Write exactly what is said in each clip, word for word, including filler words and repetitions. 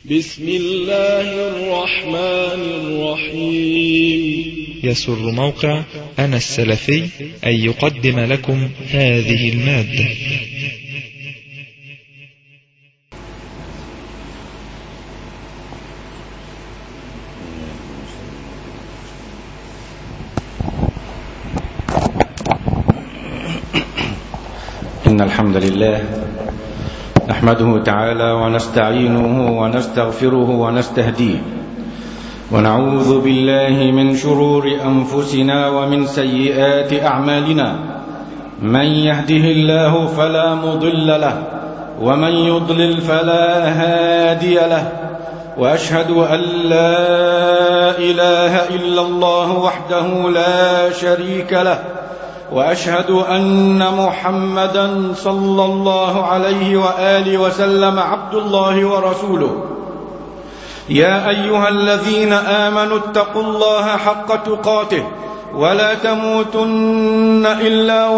بسم الله الرحمن الرحيم. يسر موقع أنا السلفي أن يقدم لكم هذه المادة. إن الحمد لله نحمده تعالى ونستعينه ونستغفره ونستهديه، ونعوذ بالله من شرور أنفسنا ومن سيئات أعمالنا. من يهده الله فلا مضل له، ومن يضلل فلا هادي له، وأشهد أن لا إله إلا الله وحده لا شريك له، وأشهد أن محمدا صلى الله عليه وآله وسلم عبد الله ورسوله. يا أيها الذين آمنوا اتقوا الله حق تقاته ولا تموتن إلا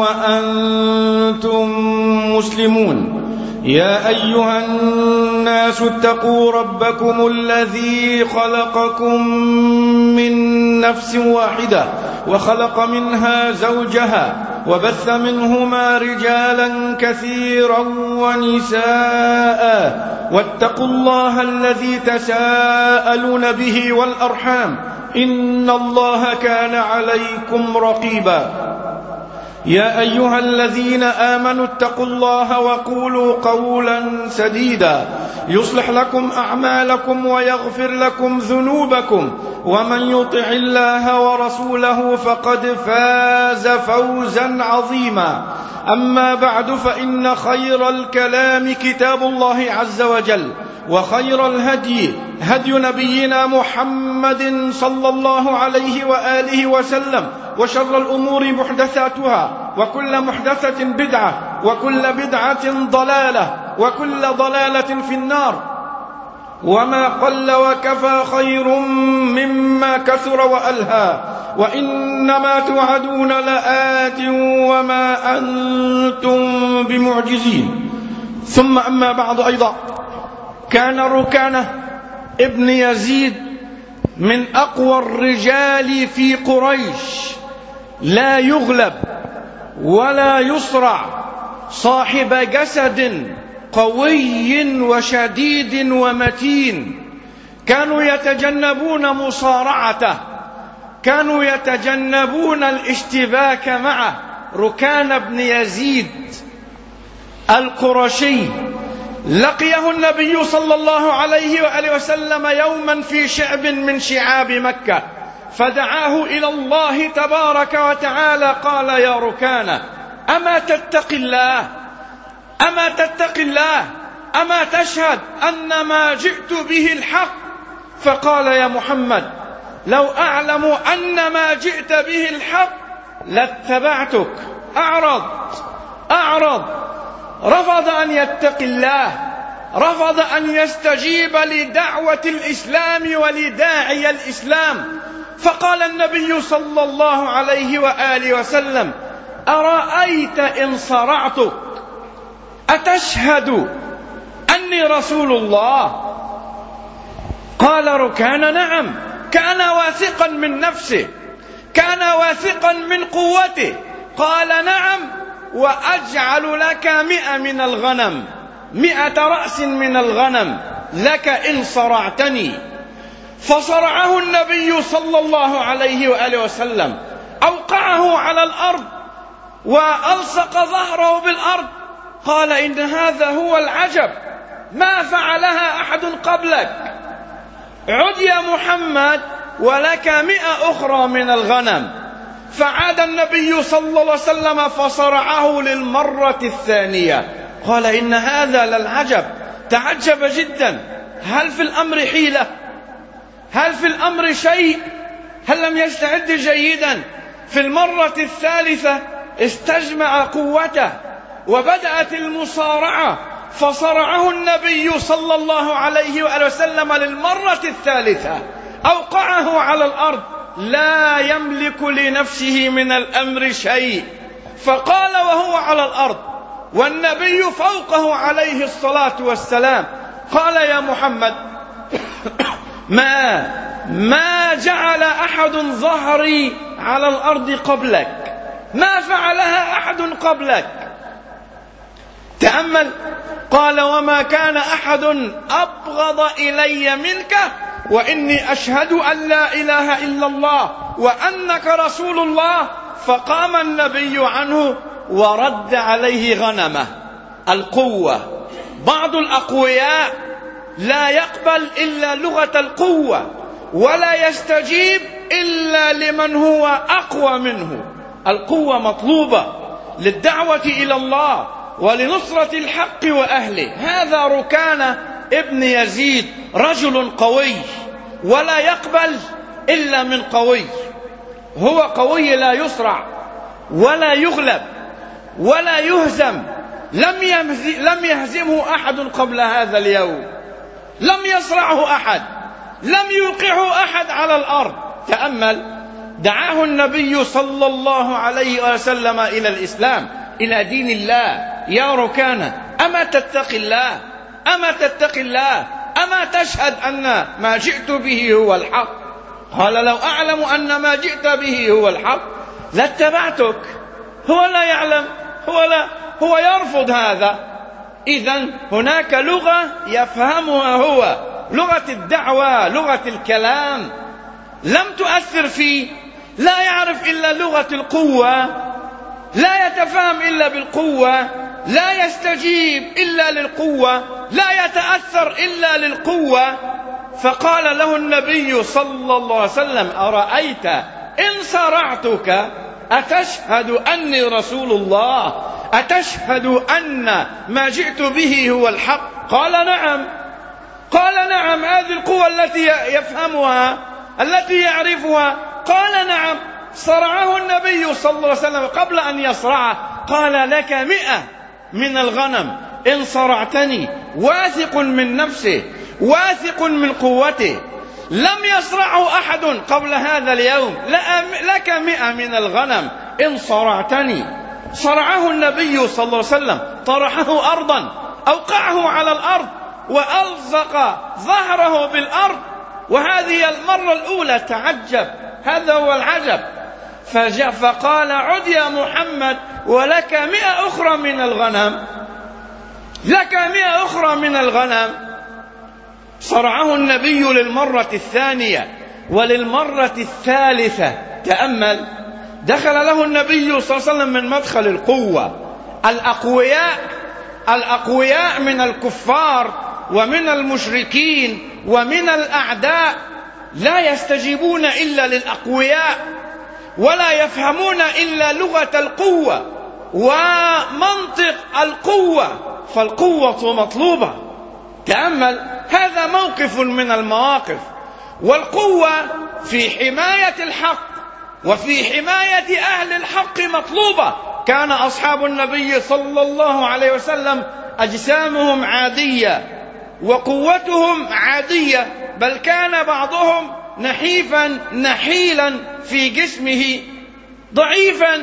وأنتم مسلمون. يا أيها الناس اتقوا ربكم الذي خلقكم من نفس واحدة وخلق منها زوجها وبث منهما رجالا كثيرا ونساء، واتقوا الله الذي تساءلون به والأرحام إن الله كان عليكم رقيبا. يا أيها الذين آمنوا اتقوا الله وقولوا قولا سديدا يصلح لكم أعمالكم ويغفر لكم ذنوبكم، ومن يطع الله ورسوله فقد فاز فوزا عظيما. أما بعد، فإن خير الكلام كتاب الله عز وجل، وخير الهدي هدي نبينا محمد صلى الله عليه وآله وسلم، وشر الأمور محدثاتها، وكل محدثة بدعة، وكل بدعة ضلالة، وكل ضلالة في النار. وما قل وكفى خير مما كثر وألهى، وإنما توعدون لآت وما أنتم بمعجزين. ثم أما بعد، أيضا كان ركانة ابن يزيد من أقوى الرجال في قريش، لا يغلب ولا يصرع، صاحب جسد قوي وشديد ومتين. كانوا يتجنبون مصارعته، كانوا يتجنبون الاشتباك معه. ركان بن يزيد القرشي لقيه النبي صلى الله عليه وآله وسلم يوما في شعب من شعاب مكة، فدعاه إلى الله تبارك وتعالى. قال: يا ركانة، أما تتقي الله؟ أما تتقي الله؟ أما تشهد أن ما جئت به الحق؟ فقال: يا محمد، لو أعلم أن ما جئت به الحق لاتبعتك. أعرض أعرض رفض أن يتقي الله، رفض أن يستجيب لدعوة الإسلام ولداعي الإسلام. فقال النبي صلى الله عليه وآله وسلم: أرأيت إن صرعتك أتشهد أني رسول الله؟ قال ركان: نعم. كان واثقا من نفسه، كان واثقا من قوته. قال: نعم، وأجعل لك مئة من الغنم، مئة رأس من الغنم لك إن صرعتني. فصرعه النبي صلى الله عليه وآله وسلم، أوقعه على الأرض وألصق ظهره بالأرض. قال: إن هذا هو العجب، ما فعلها أحد قبلك. عد يا محمد ولك مئة أخرى من الغنم. فعاد النبي صلى الله عليه وسلم فصرعه للمرة الثانية. قال: إن هذا للعجب، تعجب جدا. هل في الأمر حيلة؟ هل في الأمر شيء؟ هل لم يستعد جيدا؟ في المرة الثالثة استجمع قوته وبدأت المصارعة، فصرعه النبي صلى الله عليه وآله وسلم للمرة الثالثة، أوقعه على الأرض، لا يملك لنفسه من الأمر شيء. فقال وهو على الأرض والنبي فوقه عليه الصلاة والسلام، قال: يا محمد، ما ما جعل أحد ظهري على الأرض قبلك، ما فعلها أحد قبلك. تأمل، قال وما كان أحد أبغض إلي منك وإني أشهد أن لا إله إلا الله وأنك رسول الله. فقام النبي عنه ورد عليه غنمه. القوة، بعض الأقوياء لا يقبل إلا لغة القوة ولا يستجيب إلا لمن هو أقوى منه. القوة مطلوبة للدعوة إلى الله ولنصرة الحق وأهله. هذا ركانة ابن يزيد رجل قوي ولا يقبل إلا من قوي. هو قوي لا يصرع ولا يغلب ولا يهزم. لم يهزمه أحد قبل هذا اليوم، لم يصرعه أحد، لم يوقعه أحد على الأرض. تأمل، دعاه النبي صلى الله عليه وسلم إلى الإسلام، إلى دين الله. يا ركانة، أما تتقي الله؟ أما تتقي الله؟ أما تشهد أن ما جئت به هو الحق؟ قال لو أعلم أن ما جئت به هو الحق لاتبعتك. هو لا يعلم، هو لا هو يرفض هذا. إذن هناك لغة يفهمها هو، لغة الدعوة، لغة الكلام، لم تؤثر فيه. لا يعرف إلا لغة القوة، لا يتفهم إلا بالقوة، لا يستجيب إلا للقوة، لا يتأثر إلا للقوة. فقال له النبي صلى الله عليه وسلم أرأيت إن صرعتك أتشهد أني رسول الله؟ أتشهد أن ما جئت به هو الحق؟ قال نعم. قال نعم. هذه القوة التي يفهمها، التي يعرفها. قال نعم. صرعه النبي صلى الله عليه وسلم. قبل أن يصرعه قال لك مئة من الغنم إن صرعتني. واثق من نفسه، واثق من قوته. لم يصرعه أحد قبل هذا اليوم. لك مئة من الغنم إن صرعتني. صرعه النبي صلى الله عليه وسلم، طرحه أرضا، أوقعه على الأرض وألصق ظهره بالأرض. وهذه المرة الأولى. تعجب، هذا هو العجب. فقال عد يا محمد ولك مئة أخرى من الغنم، لك مئة أخرى من الغنم. صرعه النبي للمرة الثانية وللمرة الثالثة. تأمل، دخل له النبي صلى الله عليه وسلم من مدخل القوة. الأقوياء الأقوياء من الكفار ومن المشركين ومن الأعداء لا يستجيبون إلا للأقوياء ولا يفهمون إلا لغة القوة ومنطق القوة، فالقوة مطلوبة. تأمل، هذا موقف من المواقف. والقوة في حماية الحق وفي حماية أهل الحق مطلوبة. كان أصحاب النبي صلى الله عليه وسلم أجسامهم عادية وقوتهم عادية، بل كان بعضهم نحيفا نحيلا في جسمه ضعيفا،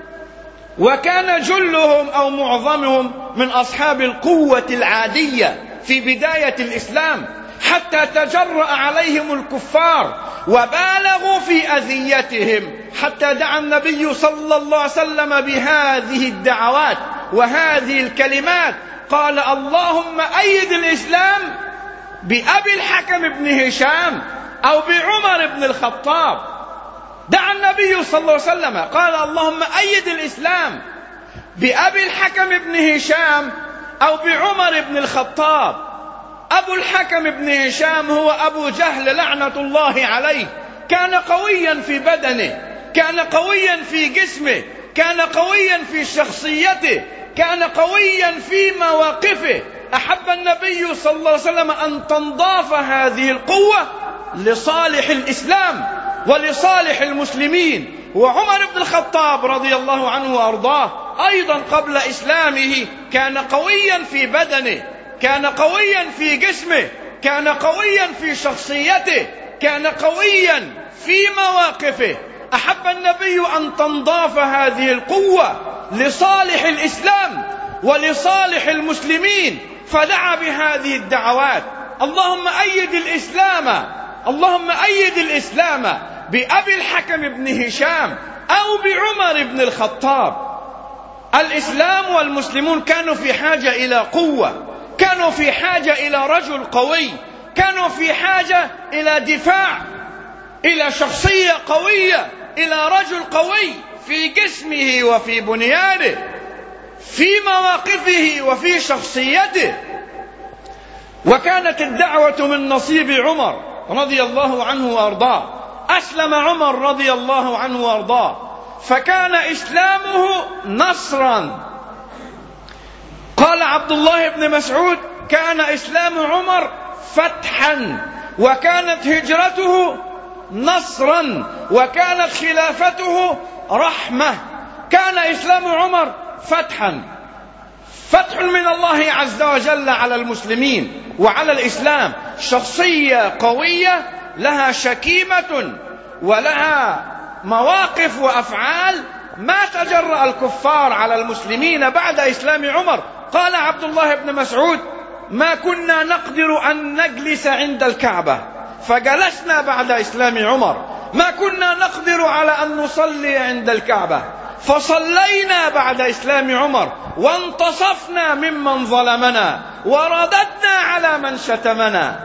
وكان جلهم أو معظمهم من أصحاب القوة العادية في بداية الإسلام، حتى تجرأ عليهم الكفار وبالغوا في أذيتهم، حتى دعا النبي صلى الله عليه وسلم بهذه الدعوات وهذه الكلمات. قال اللهم أيد الإسلام بأبي الحكم بن هشام أو بعمر بن الخطاب. دعا النبي صلى الله عليه وسلم قال اللهم أيد الإسلام بأبي الحكم بن هشام أو بعمر بن الخطاب. أبو الحكم بن هشام هو أبو جهل لعنة الله عليه. كان قويا في بدنه، كان قويا في جسمه، كان قويا في شخصيته، كان قويا في مواقفه. أحب النبي صلى الله عليه وسلم أن تنضاف هذه القوة لصالح الإسلام ولصالح المسلمين. وعمر بن الخطاب رضي الله عنه وأرضاه أيضا قبل إسلامه كان قويا في بدنه، كان قويا في جسمه، كان قويا في شخصيته، كان قويا في مواقفه. أحب النبي أن تنضاف هذه القوة لصالح الإسلام ولصالح المسلمين، فدعا بهذه الدعوات. اللهم أيد الإسلام اللهم أيد الإسلام بأبي الحكم بن هشام أو بعمر بن الخطاب. الإسلام والمسلمون كانوا في حاجة إلى قوة، كانوا في حاجة إلى رجل قوي، كانوا في حاجة إلى دفاع، إلى شخصية قوية، إلى رجل قوي في جسمه وفي بنيانه، في مواقفه وفي شخصيته. وكانت الدعوة من نصيب عمر رضي الله عنه وأرضاه. أسلم عمر رضي الله عنه وأرضاه، فكان إسلامه نصرا. قال عبد الله بن مسعود: كان إسلام عمر فتحا، وكانت هجرته نصرا، وكانت خلافته رحمة. كان إسلام عمر فتحا، فتح من الله عز وجل على المسلمين وعلى الإسلام. شخصية قوية لها شكيمة ولها مواقف وأفعال ما تجرأ الكفار على المسلمين بعد إسلام عمر. قال عبد الله بن مسعود: ما كنا نقدر أن نجلس عند الكعبة فجلسنا بعد إسلام عمر، ما كنا نقدر على أن نصلي عند الكعبة فصلينا بعد إسلام عمر، وانتصفنا ممن ظلمنا ورددنا على من شتمنا.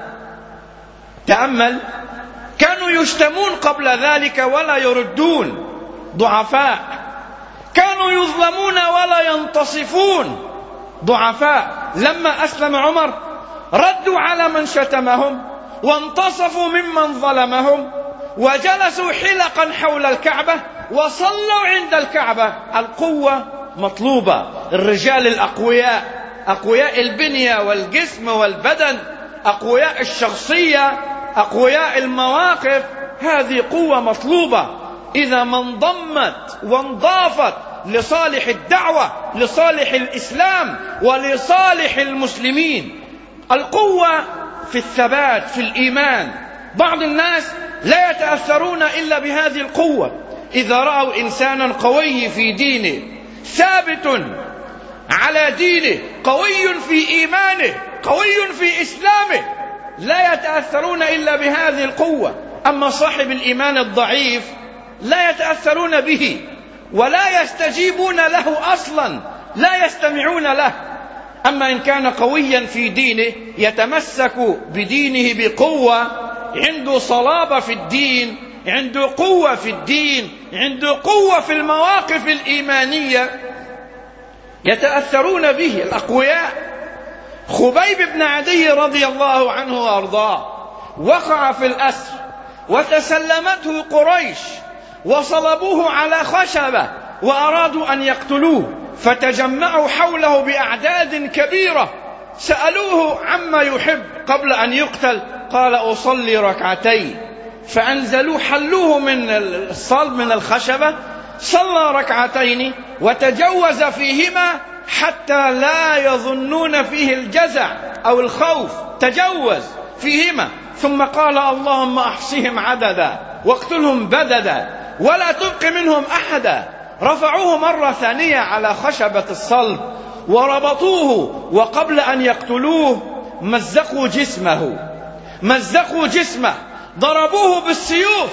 تأمل، كانوا يشتمون قبل ذلك ولا يردون، ضعفاء. كانوا يظلمون ولا ينتصفون، ضعفاء. لما أسلم عمر ردوا على من شتمهم وانتصفوا ممن ظلمهم، وجلسوا حلقا حول الكعبة وصلوا عند الكعبة. القوة مطلوبة، الرجال الأقوياء، أقوياء البنية والجسم والبدن، أقوياء الشخصية، أقوياء المواقف. هذه قوة مطلوبة إذا ما انضمت وانضافت لصالح الدعوة، لصالح الإسلام ولصالح المسلمين. القوة في الثبات في الإيمان. بعض الناس لا يتأثرون إلا بهذه القوة. إذا رأوا إنسانا قوي في دينه، ثابت على دينه، قوي في إيمانه، قوي في إسلامه، لا يتأثرون إلا بهذه القوة. أما صاحب الإيمان الضعيف لا يتأثرون به ولا يستجيبون له أصلا، لا يستمعون له. أما إن كان قويا في دينه يتمسك بدينه بقوة، عنده صلابة في الدين، عنده قوة في الدين، عنده قوة في المواقف الإيمانية، يتأثرون به الأقوياء. خبيب بن عدي رضي الله عنه وأرضاه وقع في الأسر وتسلمته قريش وصلبوه على خشبة وأرادوا أن يقتلوه، فتجمعوا حوله بأعداد كبيرة. سألوه عما يحب قبل أن يقتل، قال: أصلي ركعتين. فأنزلوه، حلوه من الصلب من الخشبة، صلى ركعتين وتجوز فيهما حتى لا يظنون فيه الجزع أو الخوف، تجوز فيهما. ثم قال: اللهم أحصهم عددا واقتلهم بددا ولا تبق منهم أحدا. رفعوه مرة ثانية على خشبة الصلب وربطوه، وقبل أن يقتلوه مزقوا جسمه، مزقوا جسمه، ضربوه بالسيوف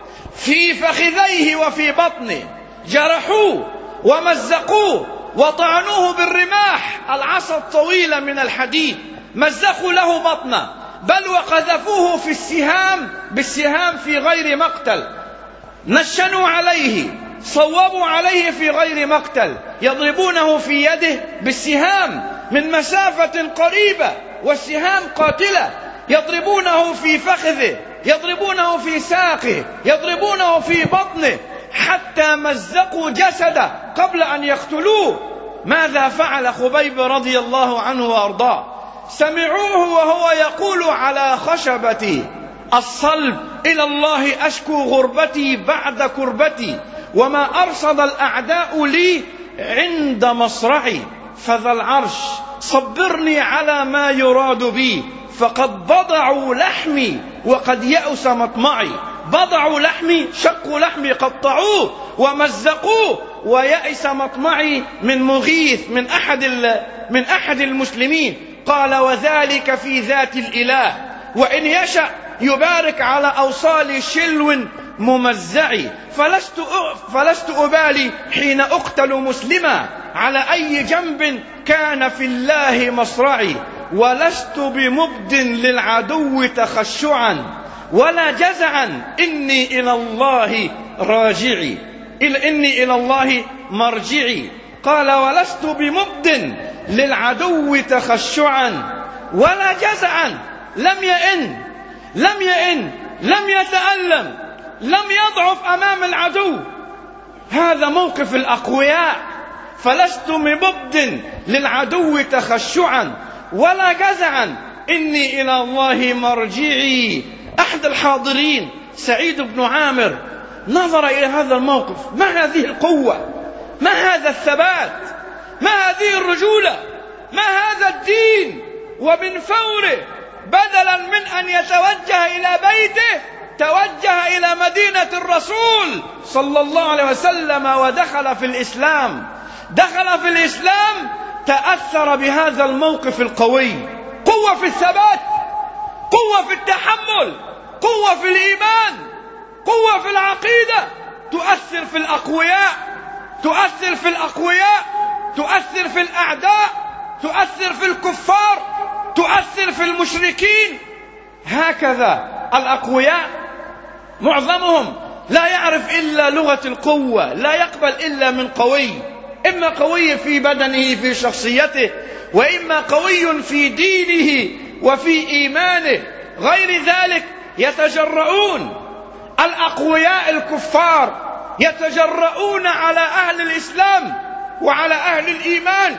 في فخذيه وفي بطنه، جرحوه ومزقوه وطعنوه بالرماح، العصا الطويلة من الحديد، مزقوا له بطنه، بل وقذفوه في السهام بالسهام في غير مقتل، نشنوا عليه، صوبوا عليه في غير مقتل، يضربونه في يده بالسهام من مسافة قريبة والسهام قاتلة، يضربونه في فخذه، يضربونه في ساقه، يضربونه في بطنه، حتى مزقوا جسده قبل أن يقتلوه. ماذا فعل خبيب رضي الله عنه وأرضاه؟ سمعوه وهو يقول على خشبة الصلب: إلى الله أشكو غربتي بعد كربتي، وما أرصد الأعداء لي عند مصرعي، فذا العرش صبرني على ما يراد بي، فقد بضعوا لحمي وقد يأس مطمعي. بضعوا لحمي، شقوا لحمي، قطعوه ومزقوه، ويأس مطمعي من مغيث من أحد من أحد المسلمين. قال: وذلك في ذات الإله، وإن يشأ يبارك على أوصال شلو ممزع، فلست فلست أبالي حين أقتل مسلما على أي جنب كان في الله مصرعي، ولست بمبد للعدو تخشعا ولا جزعا، إني إلى الله راجعي إني إلى الله مرجعي. قال ولست بمبد للعدو تخشعا ولا جزعا، لم يئن لم يئن لم يتألم، لم يضعف أمام العدو. هذا موقف الأقوياء. فلست بمبد للعدو تخشعا ولا جزعا، إني إلى الله مرجعي. أحد الحاضرين سعيد بن عامر نظر إلى هذا الموقف، ما هذه القوة، ما هذا الثبات، ما هذه الرجولة، ما هذا الدين. ومن فوره بدلا من أن يتوجه إلى بيته توجه إلى مدينة الرسول صلى الله عليه وسلم ودخل في الإسلام. دخل في الإسلام، تأثر بهذا الموقف القوي. قوة في الثبات، قوة في التحمل، قوة في الإيمان، قوة في العقيدة، تؤثر في الأقوياء، تؤثر في الأقوياء، تؤثر في الأعداء، تؤثر في الكفار، تؤثر في المشركين. هكذا الأقوياء معظمهم لا يعرف إلا لغة القوة، لا يقبل إلا من قوي، إما قوي في بدنه في شخصيته، وإما قوي في دينه وفي إيمانه. غير ذلك يتجرؤون الأقوياء الكفار، يتجرؤون على أهل الإسلام وعلى أهل الإيمان،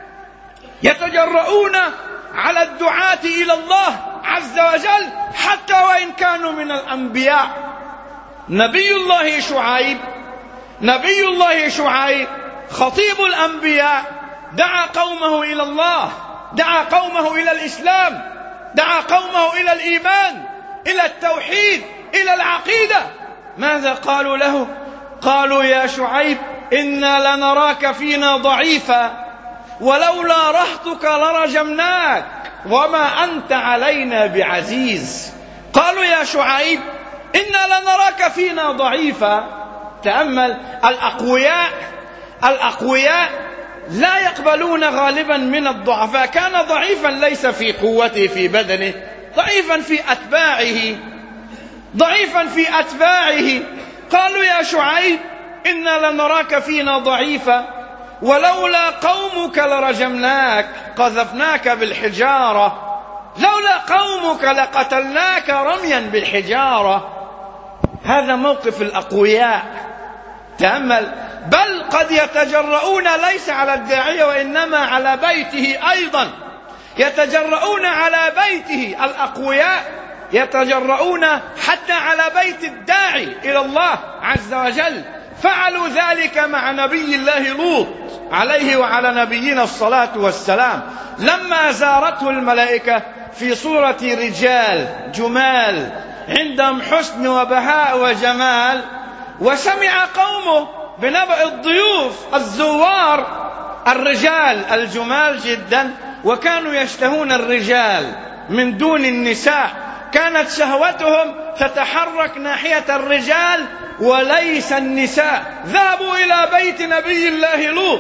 يتجرؤون على الدعاة إلى الله عز وجل حتى وإن كانوا من الأنبياء. نبي الله شعيب نبي الله شعيب خطيب الأنبياء دعا قومه إلى الله، دعا قومه إلى الإسلام، دعا قومه إلى الإيمان، إلى التوحيد، إلى العقيدة. ماذا قالوا له؟ قالوا يا شعيب إنا لنراك فينا ضعيفا ولولا رهطك لرجمناك وما أنت علينا بعزيز. قالوا يا شعيب إنا لنراك فينا ضعيفا. تأمل، الأقوياء الأقوياء لا يقبلون غالبا من الضعفاء. كان ضعيفا ليس في قوته في بدنه، ضعيفا في أتباعه، ضعيفا في أتباعه. قالوا يا شعيب إنا لنراك فينا ضعيفا ولولا قومك لرجمناك، قذفناك بالحجارة، لولا قومك لقتلناك رميا بالحجارة. هذا موقف الأقوياء. تأمل، بل قد يتجرؤون ليس على الداعية وإنما على بيته أيضا، يتجرؤون على بيته. الأقوياء يتجرؤون حتى على بيت الداعي إلى الله عز وجل. فعلوا ذلك مع نبي الله لوط عليه وعلى نبينا الصلاة والسلام، لما زارته الملائكة في صورة رجال جمال عندهم حسن وبهاء وجمال، وسمع قومه بنبأ الضيوف الزوار الرجال الجمال جدا، وكانوا يشتهون الرجال من دون النساء، كانت شهوتهم تتحرك ناحية الرجال وليس النساء. ذهبوا إلى بيت نبي الله لوط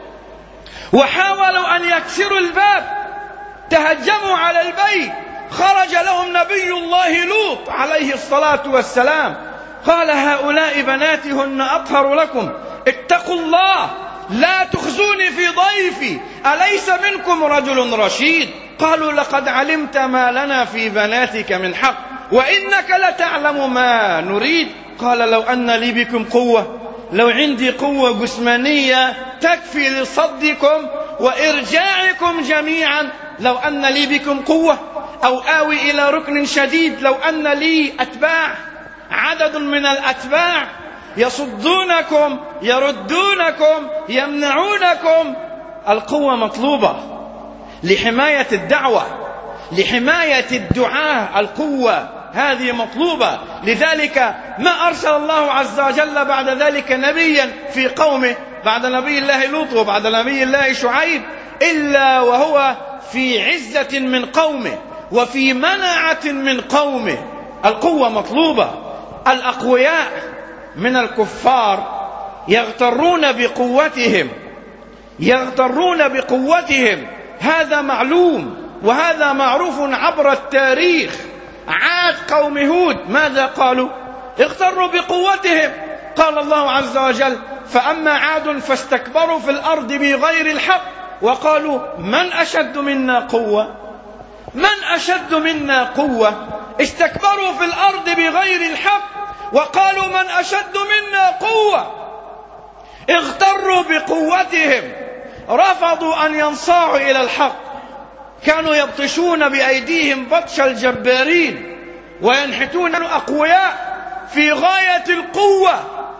وحاولوا أن يكسروا الباب، تهجموا على البيت، خرج لهم نبي الله لوط عليه الصلاة والسلام، قال هؤلاء بناتي هن أطهر لكم، اتقوا الله لا تخزوني في ضيفي، أليس منكم رجل رشيد؟ قالوا لقد علمت ما لنا في بناتك من حق وإنك لتعلم ما نريد. قال لو أن لي بكم قوة، لو عندي قوة جسمانية تكفي لصدكم وإرجاعكم جميعا، لو أن لي بكم قوة، أو آوي إلى ركن شديد، لو أن لي أتباع، عدد من الأتباع يصدونكم يردونكم يمنعونكم. القوة مطلوبة لحماية الدعوة، لحماية الدعاة، القوة هذه مطلوبة. لذلك ما أرسل الله عز وجل بعد ذلك نبيا في قومه بعد نبي الله لوط وبعد نبي الله شعيب إلا وهو في عزة من قومه وفي مناعة من قومه. القوة مطلوبة. الأقوياء من الكفار يغترون بقوتهم، يغترون بقوتهم، هذا معلوم وهذا معروف عبر التاريخ. عاد قوم هود ماذا قالوا؟ اغتروا بقوتهم. قال الله عز وجل: فأما عاد فاستكبروا في الأرض بغير الحق وقالوا من أشد منا قوة، من أشد منا قوة. استكبروا في الأرض بغير الحق وقالوا من أشد منا قوة. اغتروا بقوتهم، رفضوا أن ينصاعوا إلى الحق، كانوا يبطشون بأيديهم بطش الجبارين وينحتون أقوياء في غاية القوة،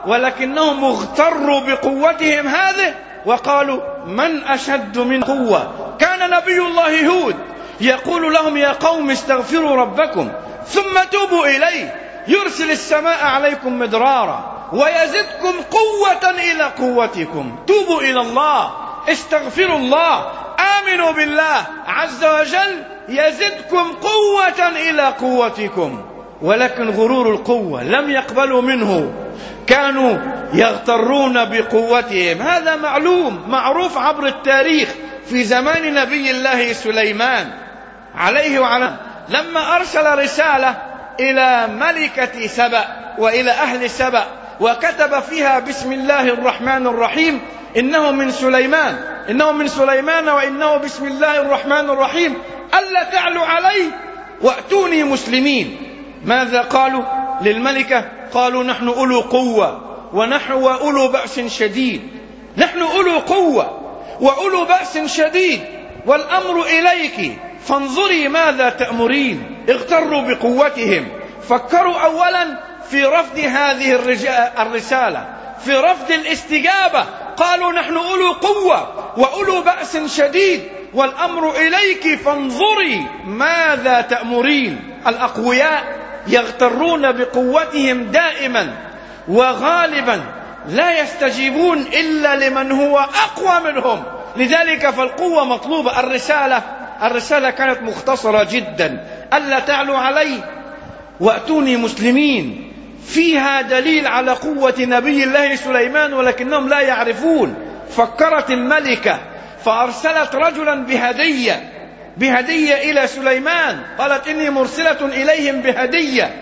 ولكنهم اغتروا بقوتهم هذه وقالوا من أشد من قوة. كان نبي الله هود يقول لهم: يا قوم استغفروا ربكم ثم توبوا إليه يرسل السماء عليكم مدرارا ويزدكم قوة إلى قوتكم. توبوا إلى الله، استغفروا الله، آمنوا بالله عز وجل يزدكم قوة إلى قوتكم. ولكن غرور القوة لم يقبلوا منه، كانوا يغترون بقوتهم. هذا معلوم معروف عبر التاريخ. في زمان نبي الله سليمان عليه وعلى لما أرسل رسالة إلى ملكة سبأ وإلى أهل سبأ وكتب فيها بسم الله الرحمن الرحيم إنه من سليمان إنه من سليمان وإنه بسم الله الرحمن الرحيم ألا تعلوا علي وأتوني مسلمين. ماذا قالوا للملكة؟ قالوا: نحن أولو قوة ونحن وأولو بأس شديد، نحن أولو قوة وأولو بأس شديد والأمر إليك فانظري ماذا تأمرين. اغتروا بقوتهم، فكروا أولا في رفض هذه الرسالة، في رفض الاستجابة. قالوا: نحن أولو قوة وأولو بأس شديد والأمر إليك فانظري ماذا تأمرين. الأقوياء يغترون بقوتهم دائما وغالبا، لا يستجيبون إلا لمن هو أقوى منهم. لذلك فالقوة مطلوبة. الرسالة الرسالة كانت مختصرة جدا: ألا تعلوا علي وأتوني مسلمين. فيها دليل على قوة نبي الله سليمان ولكنهم لا يعرفون. فكرت الملكة فأرسلت رجلا بهدية بهدية إلى سليمان، قالت: إني مرسلة إليهم بهدية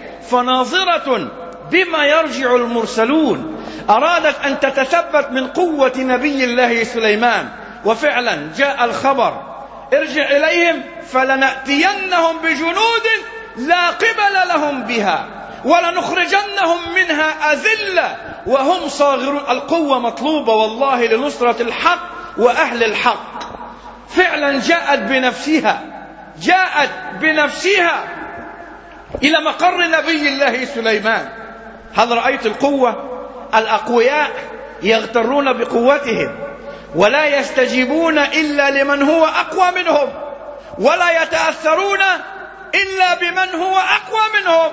فناظرة بما يرجع المرسلون. أرادت أن تتثبت من قوة نبي الله سليمان، وفعلا جاء الخبر: ارجع إليهم فلنأتينهم بجنود لا قبل لهم بها ولنخرجنهم منها أذلة وهم صاغرون. القوة مطلوبة والله لنصرة الحق وأهل الحق. فعلا جاءت بنفسها جاءت بنفسها إلى مقر نبي الله سليمان. هل رأيت القوة؟ الأقوياء يغترون بقوتهم ولا يستجيبون إلا لمن هو أقوى منهم، ولا يتأثرون إلا بمن هو أقوى منهم.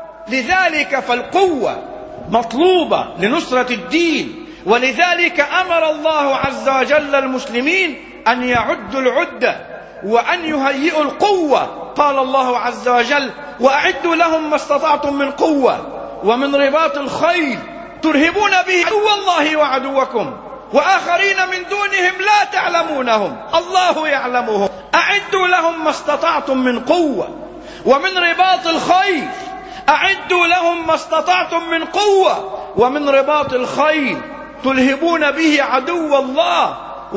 لذلك فالقوة مطلوبة لنصرة الدين، ولذلك أمر الله عز وجل المسلمين أن يعدوا العدة وأن يهيئوا القوة. قال الله عز وجل: وأعدوا لهم ما استطعتم من قوة ومن رباط الخيل ترهبون به عدو الله وعدوكم وآخرين من دونهم لا تعلمونهم الله يعلمهم. أعدوا لهم ما استطعتم من قوة ومن رباط الخيل أعدوا لهم ما استطعتم من قوة ومن رباط الخيل تلهبون به عدو الله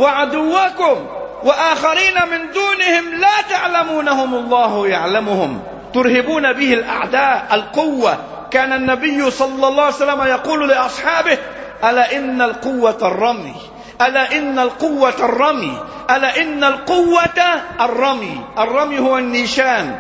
وعدوكم وآخرين من دونهم لا تعلمونهم الله يعلمهم. ترهبون به الأعداء. القوة، كان النبي صلى الله عليه وسلم يقول لأصحابه: ألا إن القوة الرمي، ألا إن القوة الرمي، ألا إن القوة الرمي. الرمي هو النيشان،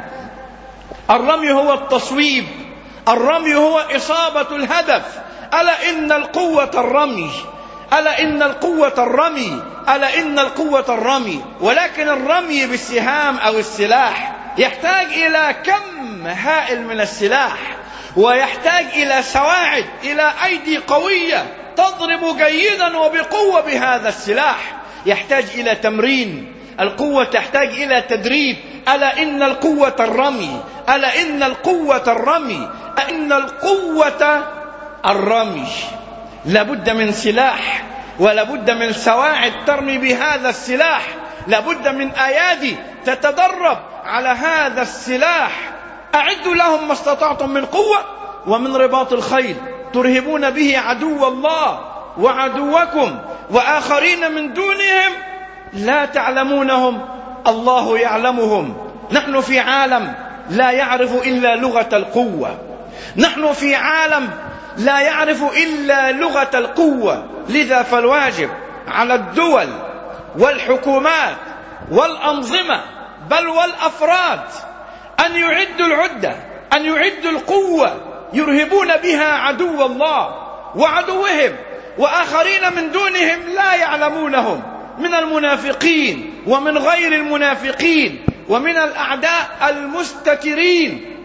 الرمي هو التصويب، الرمي هو إصابة الهدف. ألا إن القوة الرمي، ألا إن القوة الرمي، ألا إن القوة الرمي. ولكن الرمي بالسهام أو السلاح يحتاج إلى كم هائل من السلاح، ويحتاج إلى سواعد، إلى أيدي قوية تضرب جيدا وبقوة بهذا السلاح. يحتاج إلى تمرين، القوة تحتاج إلى تدريب. ألا إن القوة الرمي، ألا إن القوة الرمي، أن القوة الرمي. لابد من سلاح، ولابد من سواعد ترمي بهذا السلاح، لابد من أيادي تتدرب على هذا السلاح. أعدوا لهم ما استطعتم من قوة ومن رباط الخيل ترهبون به عدو الله وعدوكم وآخرين من دونهم لا تعلمونهم الله يعلمهم. نحن في عالم لا يعرف إلا لغة القوة، نحن في عالم لا يعرف إلا لغة القوة. لذا فالواجب على الدول والحكومات والأنظمة بل والأفراد أن يعدوا العدة، أن يعدوا القوة يرهبون بها عدو الله وعدوهم وآخرين من دونهم لا يعلمونهم من المنافقين ومن غير المنافقين ومن الأعداء المستترين.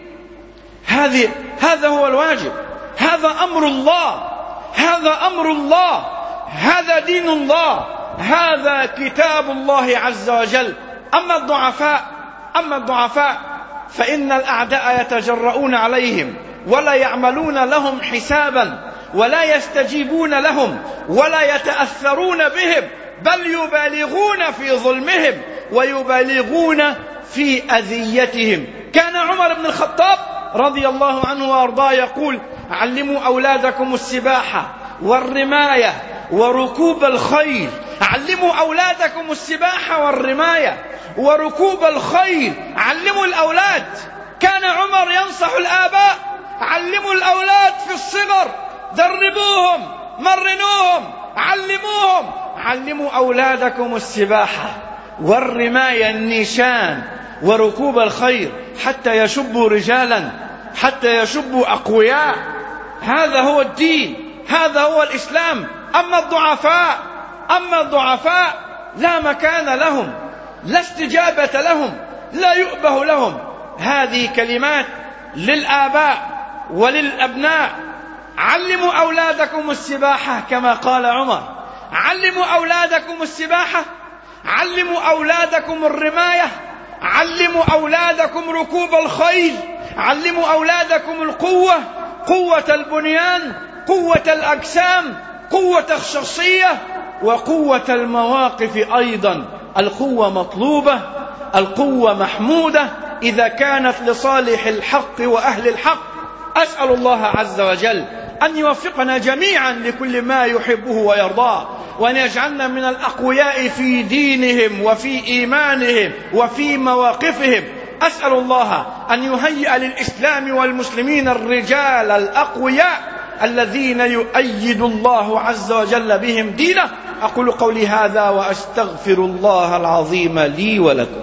هذه هذا هو الواجب، هذا أمر الله، هذا أمر الله، هذا دين الله، هذا كتاب الله عز وجل. أما الضعفاء أما الضعفاء فإن الأعداء يتجرؤون عليهم ولا يعملون لهم حسابا ولا يستجيبون لهم ولا يتأثرون بهم، بل يبالغون في ظلمهم ويبالغون في أذيتهم. كان عمر بن الخطاب رضي الله عنه وأرضاه يقول: علموا أولادكم السباحة والرماية وركوب الخيل. علموا أولادكم السباحة والرماية وركوب الخيل. علموا الأولاد. كان عمر ينصح الآباء: علموا الأولاد في الصغر، دربوهم، مرنوهم، علموهم. علموا أولادكم السباحة والرماية النيشان وركوب الخيل حتى يشبوا رجالا، حتى يشبوا أقوياء. هذا هو الدين، هذا هو الإسلام. أما الضعفاء أما الضعفاء لا مكان لهم، لا استجابة لهم، لا يؤبه لهم. هذه كلمات للآباء وللأبناء. علموا أولادكم السباحة كما قال عمر، علموا أولادكم السباحة، علموا أولادكم الرماية، علموا أولادكم ركوب الخيل، علموا أولادكم القوة، قوة البنيان، قوة الأجسام، قوة الشخصية، وقوة المواقف أيضا. القوة مطلوبة، القوة محمودة إذا كانت لصالح الحق وأهل الحق. أسأل الله عز وجل أن يوفقنا جميعا لكل ما يحبه ويرضاه، وأن يجعلنا من الأقوياء في دينهم وفي إيمانهم وفي مواقفهم. أسأل الله أن يهيئ للإسلام والمسلمين الرجال الأقوياء الذين يؤيد الله عز وجل بهم دينه. أقول قولي هذا وأستغفر الله العظيم لي ولكم.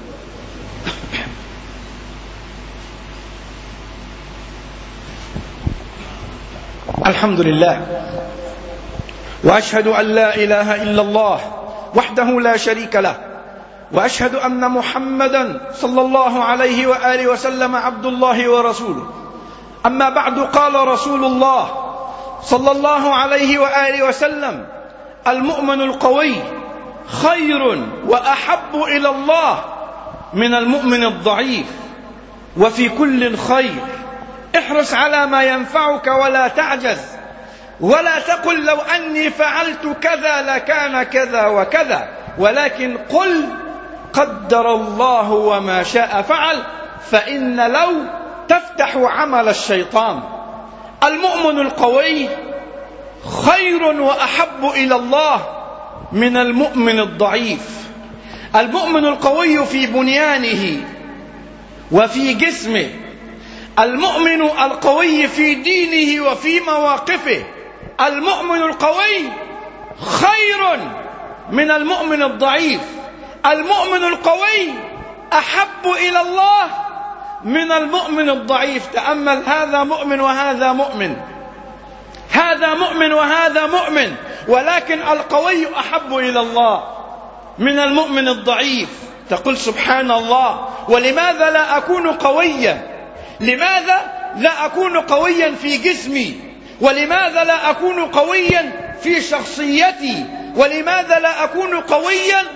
الحمد لله، وأشهد أن لا إله إلا الله وحده لا شريك له، وأشهد أن محمدا صلى الله عليه وآله وسلم عبد الله ورسوله. أما بعد، قال رسول الله صلى الله عليه وآله وسلم: المؤمن القوي خير وأحب إلى الله من المؤمن الضعيف، وفي كل خير. احرص على ما ينفعك ولا تعجز، ولا تقل لو أني فعلت كذا لكان كذا وكذا، ولكن قل قدر الله وما شاء فعل، فإن لو تفتح عمل الشيطان. المؤمن القوي خير وأحب إلى الله من المؤمن الضعيف. المؤمن القوي في بنيانه وفي جسمه، المؤمن القوي في دينه وفي مواقفه. المؤمن القوي خير من المؤمن الضعيف. المؤمن القوي أحب إلى الله من المؤمن الضعيف. تأمل، هذا مؤمن وهذا مؤمن، هذا مؤمن وهذا مؤمن، ولكن القوي أحب إلى الله من المؤمن الضعيف. تقول سبحان الله، ولماذا لا أكون قويا؟ لماذا لا أكون قويا في جسمي؟ ولماذا لا أكون قويا في شخصيتي؟ ولماذا لا أكون قويا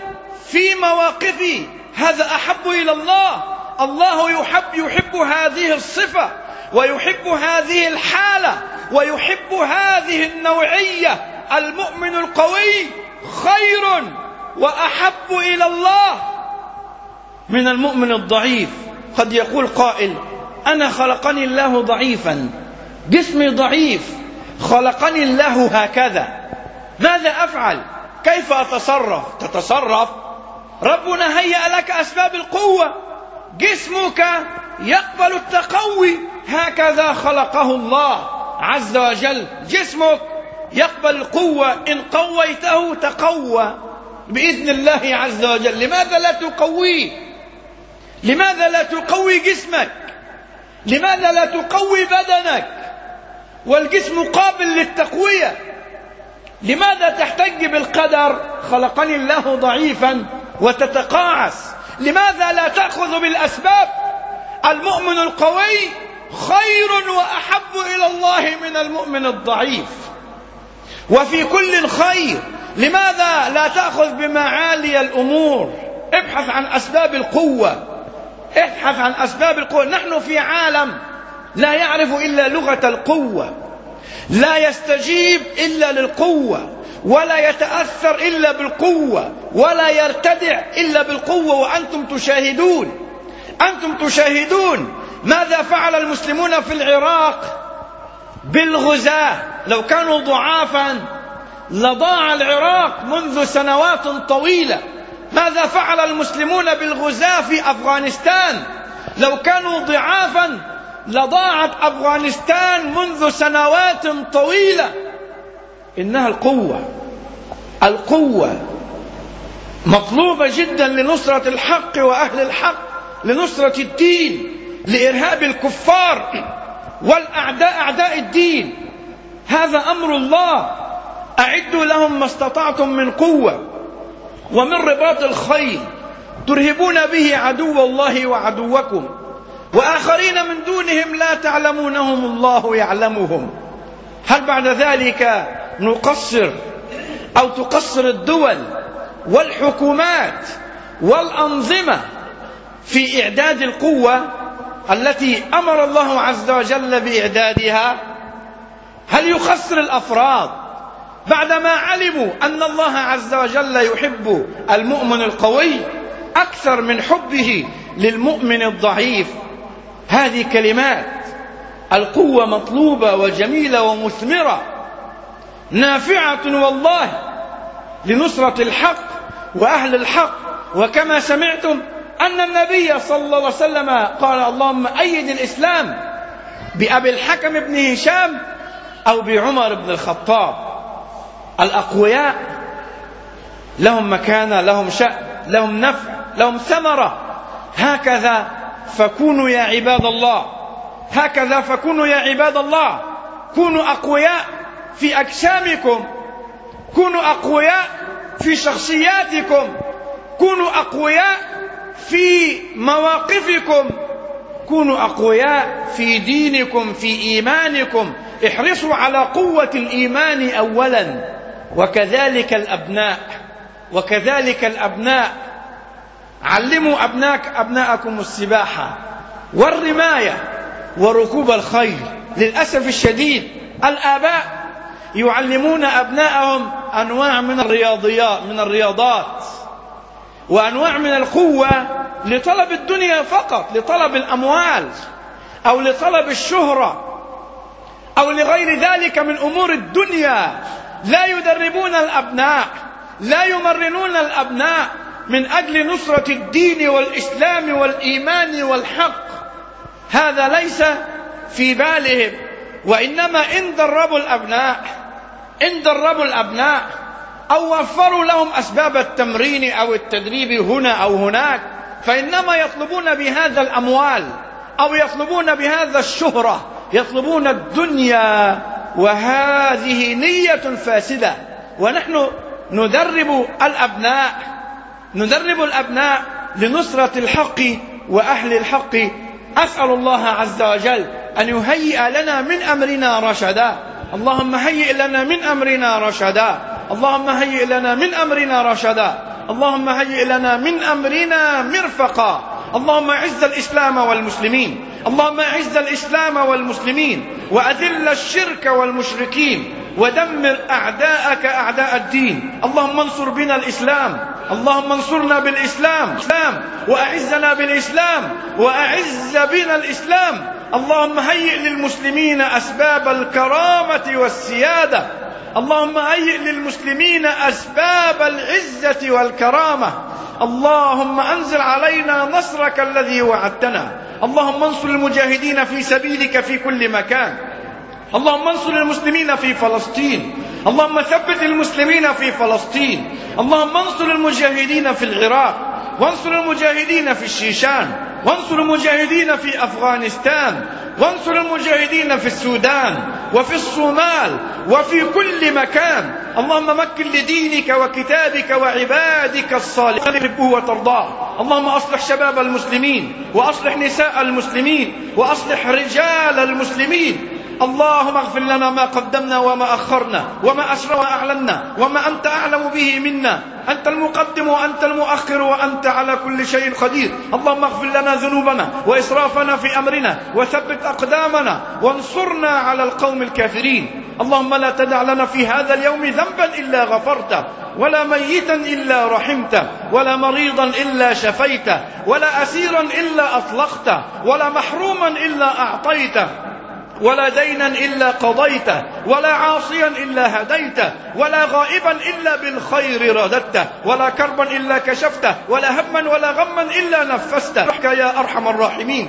في مواقفي هذا أحب إلى الله. الله يحب يحب هذه الصفة ويحب هذه الحالة ويحب هذه النوعية. المؤمن القوي خير وأحب إلى الله من المؤمن الضعيف. قد يقول قائل: أنا خلقني الله ضعيفا، جسمي ضعيف، خلقني الله هكذا، ماذا أفعل؟ كيف أتصرف؟ تتصرف، ربنا هيأ لك أسباب القوة، جسمك يقبل التقوي، هكذا خلقه الله عز وجل. جسمك يقبل القوة، إن قويته تقوى بإذن الله عز وجل. لماذا لا تقويه؟ لماذا لا تقوي جسمك؟ لماذا لا تقوي بدنك والجسم قابل للتقوية؟ لماذا تحتج بالقدر خلقني الله ضعيفا وتتقاعس؟ لماذا لا تأخذ بالأسباب؟ المؤمن القوي خير وأحب إلى الله من المؤمن الضعيف، وفي كل خير. لماذا لا تأخذ بمعالي الأمور؟ ابحث عن أسباب القوة، ابحث عن أسباب القوة. نحن في عالم لا يعرف إلا لغة القوة، لا يستجيب إلا للقوة، ولا يتأثر إلا بالقوة، ولا يرتدع إلا بالقوة. وأنتم تشاهدون أنتم تشاهدون ماذا فعل المسلمون في العراق بالغزاة. لو كانوا ضعافا لضاع العراق منذ سنوات طويلة. ماذا فعل المسلمون بالغزاة في أفغانستان؟ لو كانوا ضعافا لضاعت أفغانستان منذ سنوات طويلة. إنها القوة، القوة مطلوبة جدا لنصرة الحق وأهل الحق، لنصرة الدين، لإرهاب الكفار والأعداء أعداء الدين. هذا أمر الله. أعدوا لهم ما استطعتم من قوة ومن رباط الخيل ترهبون به عدو الله وعدوكم وآخرين من دونهم لا تعلمونهم الله يعلمهم. هل بعد ذلك نقصر أو تقصر الدول والحكومات والأنظمة في إعداد القوة التي أمر الله عز وجل بإعدادها؟ هل يخسر الأفراد بعدما علموا أن الله عز وجل يحب المؤمن القوي أكثر من حبه للمؤمن الضعيف؟ هذه كلمات. القوة مطلوبة وجميلة ومثمرة نافعة والله لنصرة الحق وأهل الحق. وكما سمعتم أن النبي صلى الله عليه وسلم قال: اللهم أيد الإسلام بأبي الحكم بن هشام أو بعمر بن الخطاب. الأقوياء لهم مكانة، لهم شأن، لهم نفع، لهم ثمرة. هكذا فكونوا يا عباد الله، هكذا فكونوا يا عباد الله. كونوا أقوياء في أجسامكم، كونوا أقوياء في شخصياتكم، كونوا أقوياء في مواقفكم، كونوا أقوياء في دينكم، في إيمانكم. احرصوا على قوة الإيمان أولا، وكذلك الأبناء، وكذلك الأبناء. علموا أبناك أبناءكم السباحة والرماية وركوب الخيل. للأسف الشديد الآباء يعلمون أبناءهم أنواع من الرياضيات من الرياضات وأنواع من القوة لطلب الدنيا فقط، لطلب الأموال أو لطلب الشهرة أو لغير ذلك من أمور الدنيا. لا يدربون الأبناء، لا يمرنون الأبناء من أجل نصرة الدين والإسلام والإيمان والحق. هذا ليس في بالهم. وإنما إن دربوا الأبناء إن دربوا الأبناء أو وفروا لهم أسباب التمرين أو التدريب هنا أو هناك، فإنما يطلبون بهذا الأموال أو يطلبون بهذا الشهرة، يطلبون الدنيا، وهذه نية فاسدة. ونحن ندرب الأبناء ندرب الأبناء لنصرة الحق وأهل الحق. أسأل الله عز وجل أن يهيئ لنا من أمرنا رشدا. اللهم هيئ لنا من أمرنا رشدا. اللهم هيئ لنا من أمرنا رشدا. اللهم هيئ لنا من أمرنا مرفقا. اللهم أعز الإسلام والمسلمين، اللهم أعز الإسلام والمسلمين، وأذل الشرك والمشركين، ودمر أعداءك أعداء الدين. اللهم انصر بنا الإسلام، اللهم انصرنا بالإسلام، وأعزنا بالإسلام، وأعز بنا الإسلام. اللهم هيئ للمسلمين أسباب الكرامة والسيادة، اللهم هيئ للمسلمين أسباب العزة والكرامة. اللهم أنزل علينا نصرك الذي وعدتنا. اللهم انصر المجاهدين في سبيلك في كل مكان. اللهم انصر المسلمين في فلسطين، اللهم ثبت المسلمين في فلسطين. اللهم انصر المجاهدين في العراق، وانصر المجاهدين في الشيشان، وانصر المجاهدين في أفغانستان، وانصر المجاهدين في السودان وفي الصومال وفي كل مكان. اللهم مكن لدينك وكتابك وعبادك الصالحين تحبه وترضاه. اللهم أصلح شباب المسلمين، وأصلح نساء المسلمين، وأصلح رجال المسلمين. اللهم اغفر لنا ما قدمنا وما أخرنا وما أسررنا وأعلنا وما أنت أعلم به منا. أنت المقدم وأنت المؤخر وأنت على كل شيء قدير. اللهم اغفر لنا ذنوبنا وإسرافنا في أمرنا، وثبت أقدامنا، وانصرنا على القوم الكافرين. اللهم لا تدع لنا في هذا اليوم ذنبا إلا غفرته، ولا ميتا إلا رحمته، ولا مريضا إلا شفيته، ولا أسيرا إلا أطلقته، ولا محروما إلا أعطيته، ولا دينا إلا قضيته، ولا عاصيا إلا هديته، ولا غائبا إلا بالخير رددته، ولا كربا إلا كشفته، ولا هما ولا غما إلا نفسته برحمتك يا أرحم الراحمين.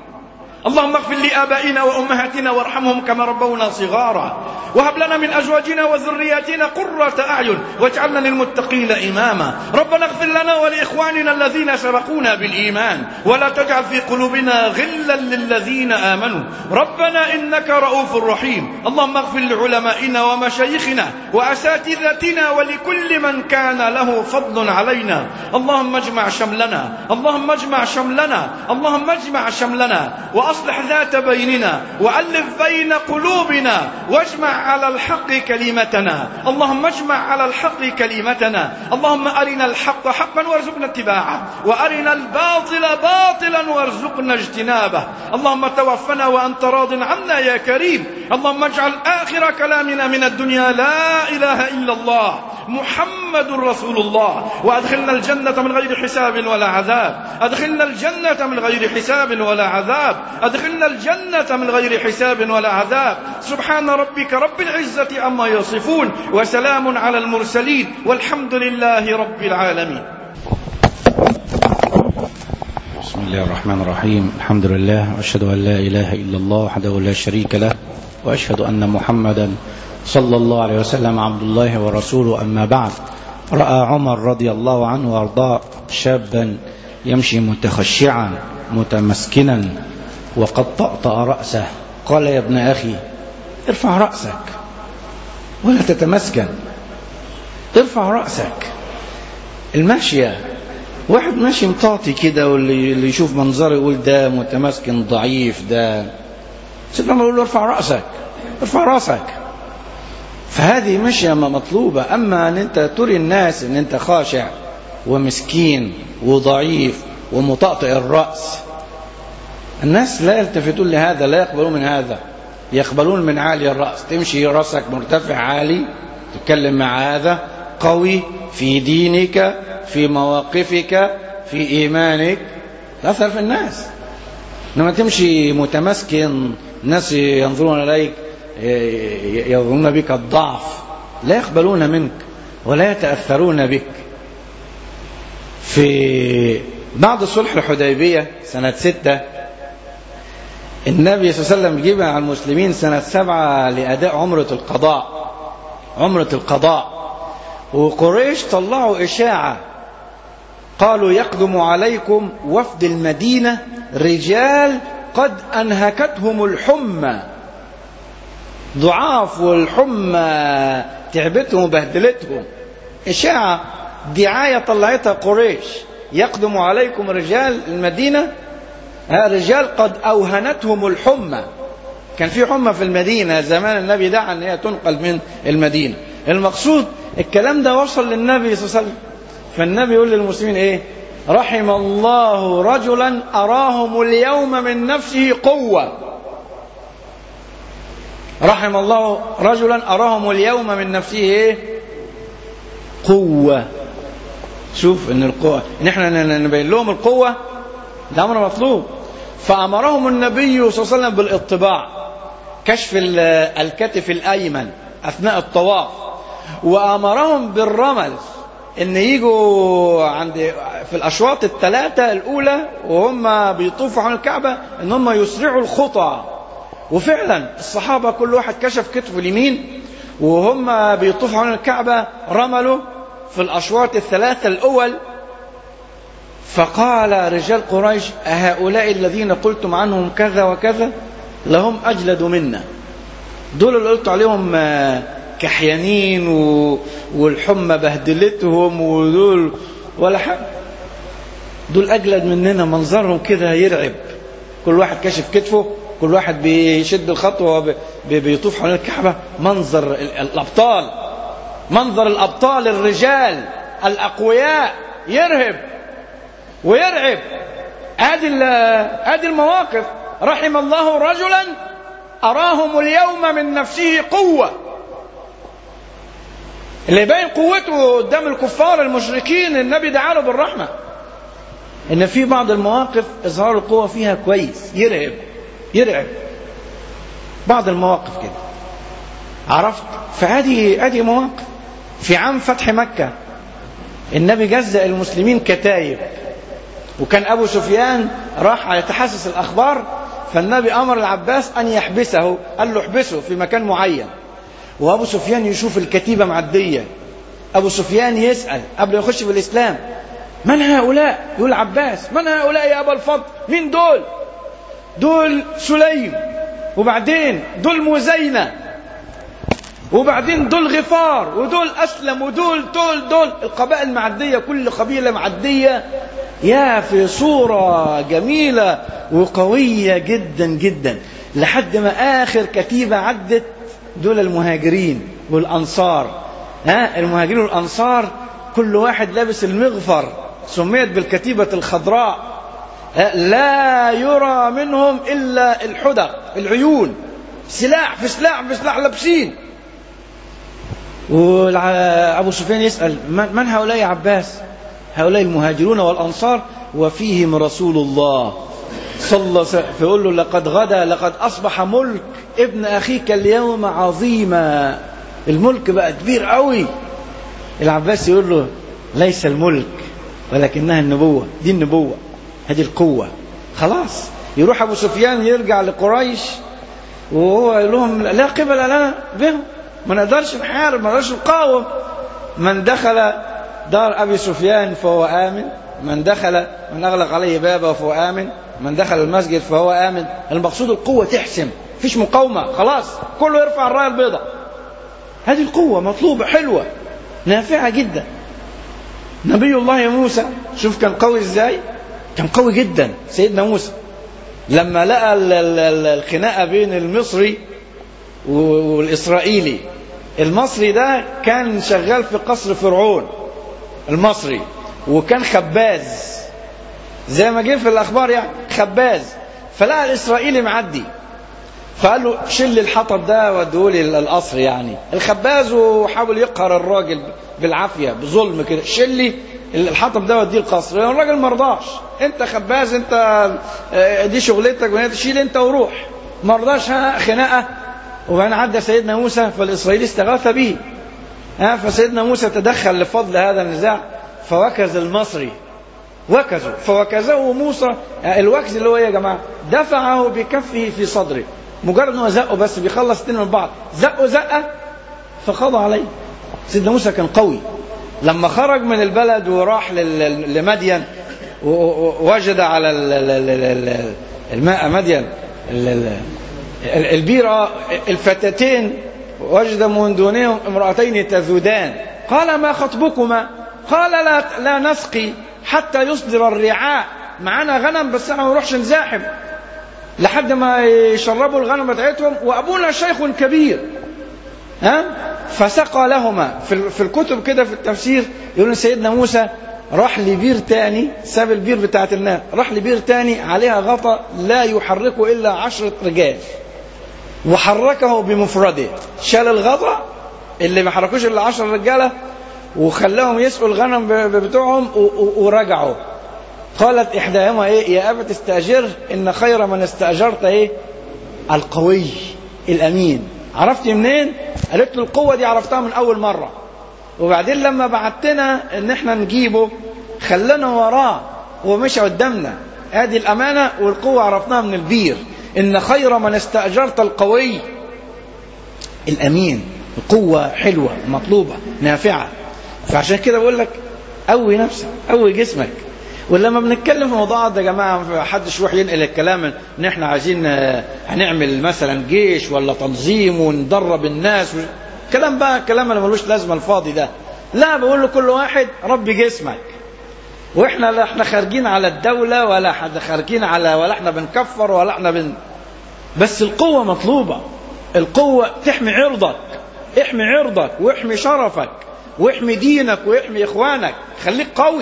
اللهم اغفر لآبائنا وأمهاتنا وارحمهم كما ربونا صغارا، وهب لنا من أزواجنا وذرياتنا قرة أعين واجعلنا للمتقين إماما. ربنا اغفر لنا ولإخواننا الذين سبقونا بالإيمان، ولا تجعل في قلوبنا غلا للذين آمنوا ربنا إنك رؤوف رحيم. اللهم اغفر لعلمائنا ومشايخنا وأساتذتنا ولكل من كان له فضل علينا. اللهم اجمع شملنا، اللهم اجمع شملنا، اللهم اجمع شملنا، وأصلح ذات بيننا، وألف بين قلوبنا، واجمع على الحق كلمتنا. اللهم اجمع على الحق كلمتنا. اللهم أرنا الحق حقا وارزقنا اتباعه، وأرنا الباطل باطلا وارزقنا اجتنابه. اللهم توفنا وأنت راض عنا يا كريم. اللهم اجعل آخر كلامنا من الدنيا لا إله إلا الله محمد رسول الله، وأدخلنا الجنة من غير حساب ولا عذاب. أدخلنا الجنة من غير حساب ولا عذاب. أدخلنا الجنة من غير حساب ولا عذاب. سبحان ربك رب العزة عما يصفون، وسلام على المرسلين، والحمد لله رب العالمين. بسم الله الرحمن الرحيم. الحمد لله، وأشهد أن لا إله إلا الله وحده لا شريك له، وأشهد أن محمدا صلى الله عليه وسلم عبد الله ورسوله. أما بعد، رأى عمر رضي الله عنه وارضاه شابا يمشي متخشعا متمسكنا وقد طأطأ رأسه. قال: يا ابن أخي، ارفع رأسك ولا تتمسكن، ارفع رأسك. المشية، واحد ماشي مطاطي كده، واللي يشوف منظره يقول ده متمسكن ضعيف، ده سيدنا يقول له ارفع رأسك، ارفع رأسك. فهذه مشية مطلوبة. أما أن أنت تري الناس أن أنت خاشع ومسكين وضعيف ومطأطئ الرأس، الناس لا يلتفتون لهذا، لا يقبلون من هذا، يقبلون من عالي الرأس. تمشي رأسك مرتفع عالي، تتكلم مع هذا قوي في دينك، في مواقفك، في إيمانك، تأثر في الناس. لما تمشي متمسكن، الناس ينظرون إليك، يظنون بك الضعف، لا يقبلون منك ولا يتأثرون بك. في بعد صلح الحديبية سنة ستة، النبي صلى الله عليه وسلم جيب على المسلمين سنة سبعة لأداء عمرة القضاء، عمرة القضاء. وقريش طلعوا إشاعة، قالوا: يقدم عليكم وفد المدينة رجال قد أنهكتهم الحمى، ضعاف، والحمى تعبتهم وبهدلتهم. إشاعة، دعاية طلعتها قريش، يقدم عليكم رجال المدينة، رجال قد أوهنتهم الحمى. كان في حمى في المدينة زمان، النبي دعا أن هي تنقل من المدينة. المقصود الكلام ده وصل للنبي صلى الله عليه وسلم، فالنبي يقول للمسلمين ايه؟ رحم الله رجلا أراهم اليوم من نفسه قوة. رحم الله رجلا أراهم اليوم من نفسه ايه؟ قوة. شوف ان القوة ان احنا نبين لهم القوة ده امر مطلوب. فأمرهم النبي صلى الله عليه وسلم بالاطباع، كشف الكتف الأيمن أثناء الطواف، وأمرهم بالرمل، ان يجوا عند في الاشواط الثلاثه الاولى وهم بيطوفوا حول الكعبه ان هم يسرعوا الخطى. وفعلا الصحابه كل واحد كشف كتفه اليمين وهم بيطوفوا حول الكعبه رملوا في الاشواط الثلاثه الاول. فقال رجال قريش أهؤلاء الذين قلتم عنهم كذا وكذا لهم اجلد منا، دول اللي قلت عليهم كحيانين والحمى بهدلتهم ودول ولا حاجة، دول أجلد مننا، منظرهم كده يرعب. كل واحد كشف كتفه، كل واحد بيشد الخطوة بيطوف حول الكعبة. منظر الأبطال، منظر الأبطال الرجال الأقوياء يرهب ويرعب. هذه المواقف. رحم الله رجلا أراهم اليوم من نفسه قوة. اللي يبين قوته قدام الكفار المشركين النبي دعا له بالرحمة. ان في بعض المواقف اظهار القوة فيها كويس يرعب يرعب بعض المواقف كده، عرفت؟ فهذه هذه مواقف. في عام فتح مكة النبي جزأ المسلمين كتايب، وكان أبو سفيان راح يتحسس الأخبار، فالنبي أمر العباس أن يحبسه، قال له احبسه في مكان معين. وأبو سفيان يشوف الكتيبة معدية، أبو سفيان يسأل قبل يخش في الإسلام من هؤلاء؟ يقول عباس من هؤلاء يا أبا الفضل؟ مين دول؟ دول سليم، وبعدين دول مزينة، وبعدين دول غفار، ودول أسلم، ودول دول دول القبائل معدية، كل قبيلة معدية يا في صورة جميلة وقوية جدا جدا، لحد ما آخر كتيبة عدت دول المهاجرين والأنصار. ها المهاجرين والأنصار كل واحد لابس المغفر، سميت بالكتيبة الخضراء، لا يرى منهم إلا الحدق العيون، سلاح في سلاح في سلاح لابسين. وأبو سفيان يسأل من هؤلاء يا عباس؟ هؤلاء المهاجرون والأنصار وفيهم رسول الله صلى الله عليه وسلم. فيقول له لقد غدا لقد أصبح ملك ابن أخيك اليوم عظيما، الملك بقى كبير قوي. العباس يقول له ليس الملك ولكنها النبوة، دي النبوة، هذه القوة. خلاص يروح أبو سفيان يرجع لقريش وهو يقول لهم لا قبل لنا بهم، ما نقدرش نحارب، ما نقدرش نقاوم. من دخل دار أبي سفيان فهو آمن، من دخل من أغلق عليه بابه فهو آمن، من دخل المسجد فهو آمن. المقصود القوة تحسم، فيش مقاومة، خلاص كله يرفع الراية البيضاء. هذه القوة مطلوبة، حلوة، نافعة جدا. نبي الله موسى شوف كان قوي ازاي، كان قوي جدا. سيدنا موسى لما لقى الخناقة بين المصري والإسرائيلي، المصري ده كان شغال في قصر فرعون المصري، وكان خباز زي ما جه في الأخبار يعني خباز. فلقى الإسرائيلي معدي فقال له شل الحطب ده ودولي القصر يعني الخباز، وحاول يقهر الراجل بالعافية بظلم كده، شل الحطب ده وديه القصر. يعني الراجل مرضاش، انت خباز، انت دي شغلتك وانت تشيل انت وروح، مرضاش. ها خناقة. وبعدين عدى سيدنا موسى فالإسرائيلي استغاث به، ها فسيدنا موسى تدخل لفضل هذا النزاع فوكز المصري، وكزه فوكزه موسى. الوكز اللي هو ايه يا جماعة؟ دفعه بكفه في صدره، مجرد انه زقه بس بيخلص اتنين من بعض، زقه زقه فقضى عليه. سيدنا موسى كان قوي. لما خرج من البلد وراح لمدين ووجد على الماء مدين البيرة الفتاتين، وجد من دونهم امرأتين تذودان، قال ما خطبكما؟ قال لا, لا نسقي حتى يصدر الرعاء، معانا غنم بس احنا ما نروحش نزاحم لحد ما يشربوا الغنم بتاعتهم، وابونا شيخ كبير. ها فسقى لهما. في الكتب كده في التفسير يقولون سيدنا موسى راح لبير تاني، ساب البير بتاعت النار، راح لبير تاني عليها غطا لا يحركه إلا عشرة رجال، وحركه بمفرده. شال الغطا اللي ما حركوش إلا عشر رجالة وخلاهم يسقوا الغنم بتوعهم ورجعوا. قالت إحداهما إيه؟ يا أبت استأجر إن خير من استأجرت إيه؟ القوي الأمين. عرفت منين؟ قالت له القوة دي عرفتها من أول مرة، وبعدين لما بعتنا إن إحنا نجيبه خلنا وراه ومشى قدامنا. هذه الأمانة والقوة عرفناها من البير. إن خير من استأجرت القوي الأمين. القوة حلوة مطلوبة نافعة. فعشان كده بقول لك قوي نفسك، قوي جسمك. ولما بنتكلم في موضوعات يا جماعة حدش يروح ينقل الكلام ان احنا عايزين هنعمل مثلا جيش ولا تنظيم وندرب الناس، كلام بقى كلام اللي ملوش لازمة الفاضي ده. لا، بقول له كل واحد ربي جسمك، واحنا لا احنا خارجين على الدولة ولا احنا خارجين على ولا احنا بنكفر ولا احنا بن بس القوة مطلوبة. القوة تحمي عرضك، احمي عرضك واحمي شرفك واحمي دينك واحمي اخوانك. خليك قوي،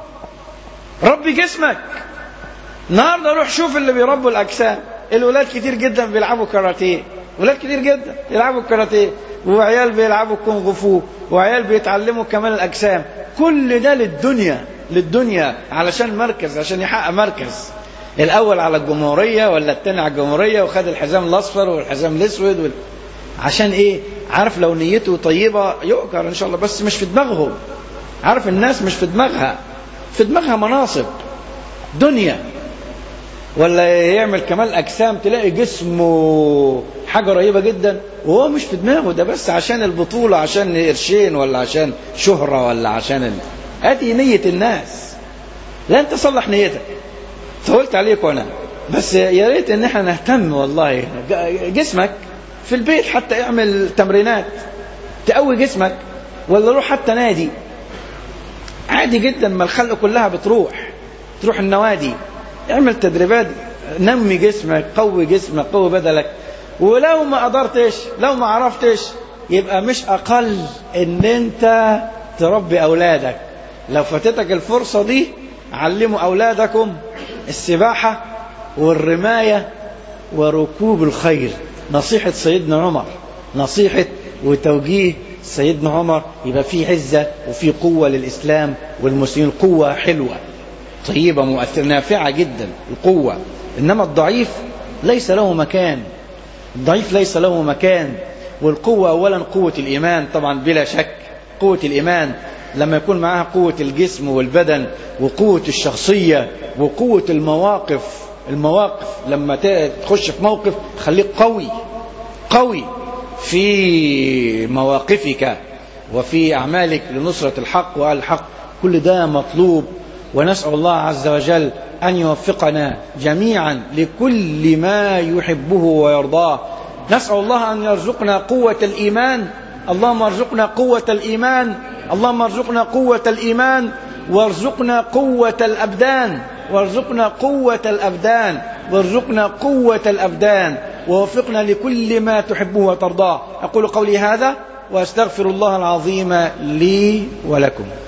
ربي جسمك. النهارده روح شوف اللي بيربوا الاجسام. الولاد كتير جدا بيلعبوا كاراتيه، ولاد كتير جدا يلعبوا كاراتيه، وعيال بيلعبوا كونغ فو، وعيال بيتعلموا كمال الاجسام. كل ده للدنيا، للدنيا علشان مركز، عشان يحقق مركز الاول على الجمهوريه ولا الثاني على الجمهوريه، وخد الحزام الاصفر والحزام الاسود وال... عشان ايه؟ عارف لو نيته طيبه يؤجر ان شاء الله، بس مش في دماغهم. عارف الناس مش في دماغها، في دماغها مناصب دنيا، ولا يعمل كمال اجسام تلاقي جسمه حاجه رهيبه جدا وهو مش في دماغه، ده بس عشان البطوله، عشان قرشين ولا عشان شهره ولا عشان ال... ادي نيه الناس. لا، انت صلح نيتك. طولت عليك وانا بس يا ريت ان احنا نهتم والله. جسمك في البيت حتى اعمل تمرينات تقوي جسمك، ولا روح حتى نادي عادي جدا. ما الخلق كلها بتروح تروح النوادي، اعمل تدريبات، نمي جسمك، قوي جسمك، قوي بدلك. ولو ما قدرتش، لو ما عرفتش، يبقى مش اقل ان انت تربي اولادك. لو فاتتك الفرصة دي علموا اولادكم السباحة والرماية وركوب الخيل. نصيحة سيدنا عمر، نصيحة وتوجيه سيدنا عمر. يبقى في عزة وفي قوة للإسلام والمسلمين. قوة حلوة طيبة مؤثرة نافعة جدا القوة. إنما الضعيف ليس له مكان، الضعيف ليس له مكان. والقوة أولا قوة الإيمان طبعا بلا شك. قوة الإيمان لما يكون معها قوة الجسم والبدن وقوة الشخصية وقوة المواقف. المواقف لما تخش في موقف خليك قوي، قوي في مواقفك وفي أعمالك لنصرة الحق وأهل الحق. كل ده مطلوب. ونسأل الله عز وجل أن يوفقنا جميعا لكل ما يحبه ويرضاه. نسأل الله أن يرزقنا قوة الإيمان. اللهم ارزقنا قوة الإيمان، اللهم ارزقنا قوة الإيمان، وارزقنا قوة الأبدان، وارزقنا قوة الأبدان، وارزقنا قوة الأبدان، ووفقنا لكل ما تحبه وترضاه. أقول قولي هذا وأستغفر الله العظيم لي ولكم.